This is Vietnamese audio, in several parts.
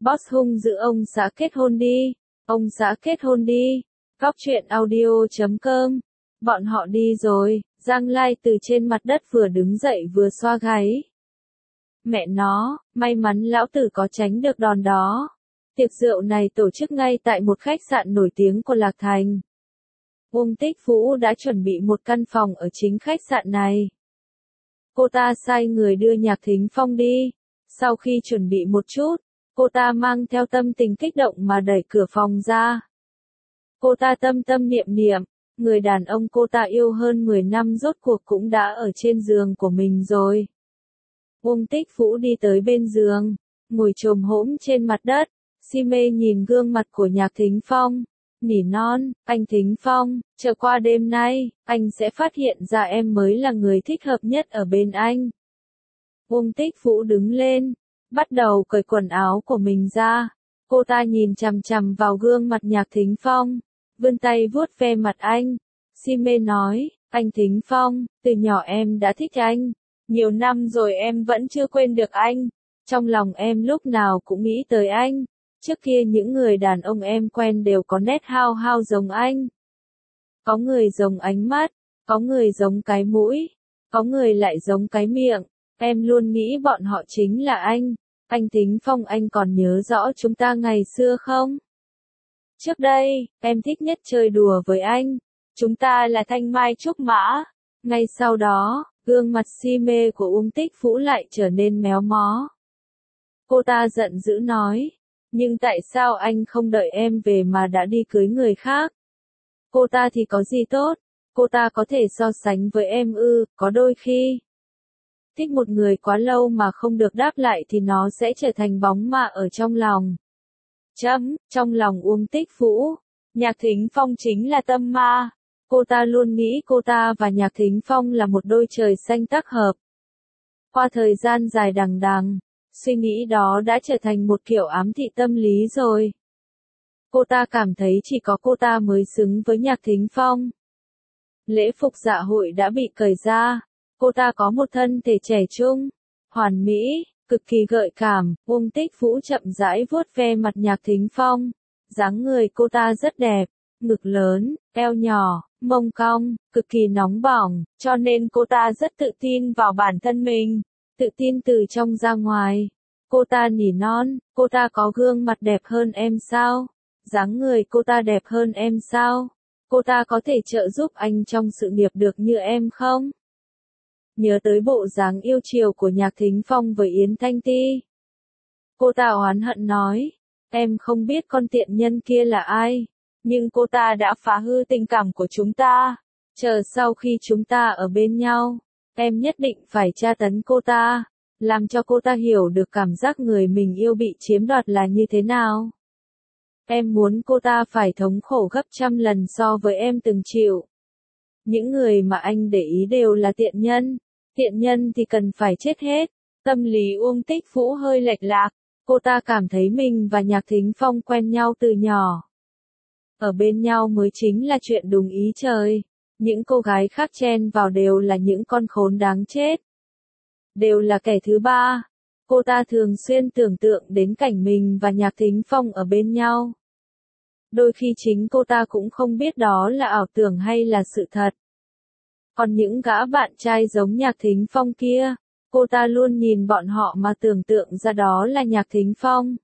Boss hung dữ ông xã kết hôn đi. Ông xã kết hôn đi. Góc truyện audio.com. Bọn họ đi rồi. Giang Lai từ trên mặt đất vừa đứng dậy vừa xoa gáy. Mẹ nó, may mắn lão tử có tránh được đòn đó. Tiệc rượu này tổ chức ngay tại một khách sạn nổi tiếng của Lạc Thành. Uông Tích Vũ đã chuẩn bị một căn phòng ở chính khách sạn này. Cô ta sai người đưa Nhạc Thính Phong đi. Sau khi chuẩn bị một chút, cô ta mang theo tâm tình kích động mà đẩy cửa phòng ra. Cô ta tâm tâm niệm niệm, người đàn ông cô ta yêu hơn 10 năm rốt cuộc cũng đã ở trên giường của mình rồi. Uông Tích Vũ đi tới bên giường, ngồi chồm hổm trên mặt đất, si mê nhìn gương mặt của Nhạc Thính Phong, nỉ non, anh Thính Phong, chờ qua đêm nay, anh sẽ phát hiện ra em mới là người thích hợp nhất ở bên anh. Uông Tích Vũ đứng lên, bắt đầu cởi quần áo của mình ra, cô ta nhìn chằm chằm vào gương mặt Nhạc Thính Phong, vươn tay vuốt ve mặt anh, si mê nói, anh Thính Phong, từ nhỏ em đã thích anh, nhiều năm rồi em vẫn chưa quên được anh, trong lòng em lúc nào cũng nghĩ tới anh. Trước kia những người đàn ông em quen đều có nét hao hao giống anh. Có người giống ánh mắt, có người giống cái mũi, có người lại giống cái miệng. Em luôn nghĩ bọn họ chính là anh. Anh Thính Phong, anh còn nhớ rõ chúng ta ngày xưa không? Trước đây, em thích nhất chơi đùa với anh. Chúng ta là thanh mai trúc mã. Ngay sau đó, gương mặt si mê của Uông Tích Vũ lại trở nên méo mó. Cô ta giận dữ nói. Nhưng tại sao anh không đợi em về mà đã đi cưới người khác? Cô ta thì có gì tốt? Cô ta có thể so sánh với em ư? Có đôi khi thích một người quá lâu mà không được đáp lại thì nó sẽ trở thành bóng ma ở trong lòng. Trong lòng Uông Tích Vũ, Nhạc Thính Phong chính là tâm ma. Cô ta luôn nghĩ cô ta và Nhạc Thính Phong là một đôi trời xanh tác hợp. Qua thời gian dài đằng đẵng, suy nghĩ đó đã trở thành một kiểu ám thị tâm lý rồi. Cô ta cảm thấy chỉ có cô ta mới xứng với Nhạc Thính Phong. Lễ phục dạ hội đã bị cởi ra. Cô ta có một thân thể trẻ trung, hoàn mỹ, cực kỳ gợi cảm. Uông Tích Vũ chậm rãi vuốt ve mặt Nhạc Thính Phong. Dáng người cô ta rất đẹp, ngực lớn, eo nhỏ, mông cong, cực kỳ nóng bỏng, cho nên cô ta rất tự tin vào bản thân mình. Tự tin từ trong ra ngoài. Cô ta nỉ non, cô ta có gương mặt đẹp hơn em sao? Dáng người cô ta đẹp hơn em sao? Cô ta có thể trợ giúp anh trong sự nghiệp được như em không? Nhớ tới bộ dáng yêu chiều của Nhạc Thính Phong với Yến Thanh Ti. Cô ta oán hận nói, em không biết con tiện nhân kia là ai, nhưng cô ta đã phá hư tình cảm của chúng ta. Chờ sau khi chúng ta ở bên nhau, em nhất định phải tra tấn cô ta, làm cho cô ta hiểu được cảm giác người mình yêu bị chiếm đoạt là như thế nào. Em muốn cô ta phải thống khổ gấp trăm lần so với em từng chịu. Những người mà anh để ý đều là tiện nhân thì cần phải chết hết. Tâm lý Uông Tích Vũ hơi lệch lạc, cô ta cảm thấy mình và Nhạc Thính Phong quen nhau từ nhỏ. Ở bên nhau mới chính là chuyện đúng ý trời. Những cô gái khác chen vào đều là những con khốn đáng chết. Đều là kẻ thứ ba. Cô ta thường xuyên tưởng tượng đến cảnh mình và Nhạc Thính Phong ở bên nhau. Đôi khi chính cô ta cũng không biết đó là ảo tưởng hay là sự thật. Còn những gã bạn trai giống Nhạc Thính Phong kia, cô ta luôn nhìn bọn họ mà tưởng tượng ra đó là Nhạc Thính Phong.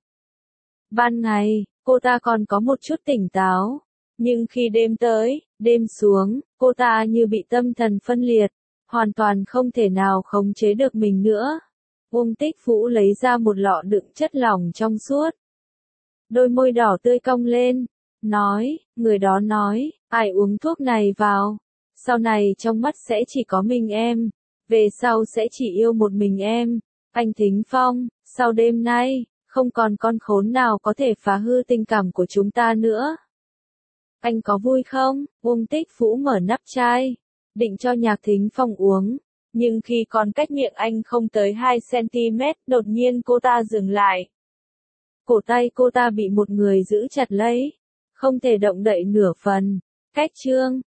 Ban ngày, cô ta còn có một chút tỉnh táo. Nhưng khi đêm tới, đêm xuống, cô ta như bị tâm thần phân liệt, hoàn toàn không thể nào khống chế được mình nữa. Uông Tích Vũ lấy ra một lọ đựng chất lỏng trong suốt. Đôi môi đỏ tươi cong lên, nói, người đó nói, ai uống thuốc này vào, sau này trong mắt sẽ chỉ có mình em, về sau sẽ chỉ yêu một mình em. Anh Thính Phong, sau đêm nay, không còn con khốn nào có thể phá hư tình cảm của chúng ta nữa. Anh có vui không? Uông Tích Vũ mở nắp chai, định cho Nhạc Thính Phong uống, nhưng khi còn cách miệng anh không tới 2 cm, đột nhiên cô ta dừng lại. Cổ tay cô ta bị một người giữ chặt lấy, không thể động đậy nửa phần. Cách chương